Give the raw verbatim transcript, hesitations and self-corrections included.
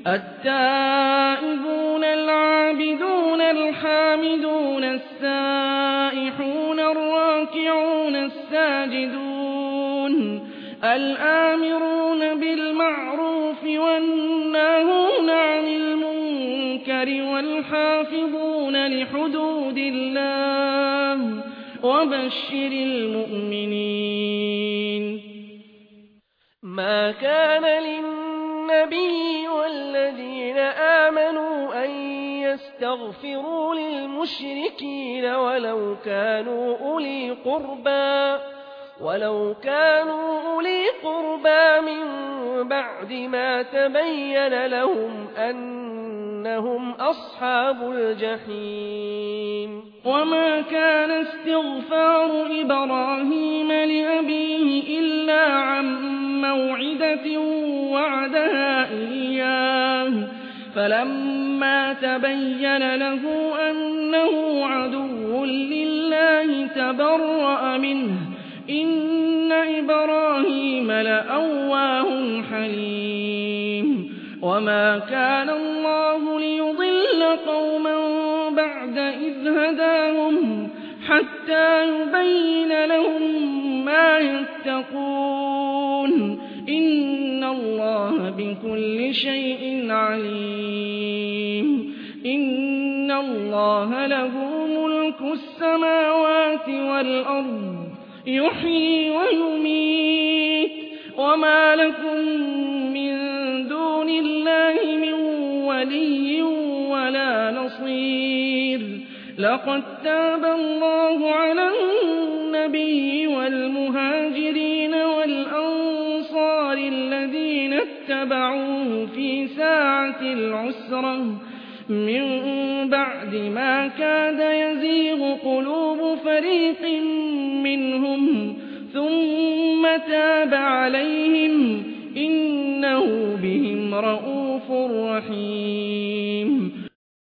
التائبون العابدون الحامدون السائحون الراكعون الساجدون الآمرون بالمعروف والناهون عن المنكر والحافظون لحدود الله وبشر المؤمنين. ما كان للنبي والذين آمنوا أن يستغفروا للمشركين ولو كانوا أولي قربى ولو كانوا أولي قربى من بعد ما تبين لهم أنهم أصحاب الجحيم. وما كان استغفار إبراهيم لأبيه إلا عن موعدة وعدها إياه فلما تبين له أنه عدو لله تبرأ منه إن إبراهيم لأواه حليم. وما كان الله ليضل قوما بعد إذ هداهم حتى يبين لهم ما يتقون إن الله بكل شيء عليم. إن الله له ملك السماوات والأرض يحيي ويميت وما لكم من دون الله من ولي ولا نصير. لقد تاب الله على النبي والمهاجرين والأنصار الذين اتبعوه في ساعة العسرة من بعد ما كاد يزيغ قلوب فريق منهم ثم تاب عليهم إنه بهم رءوف رحيم.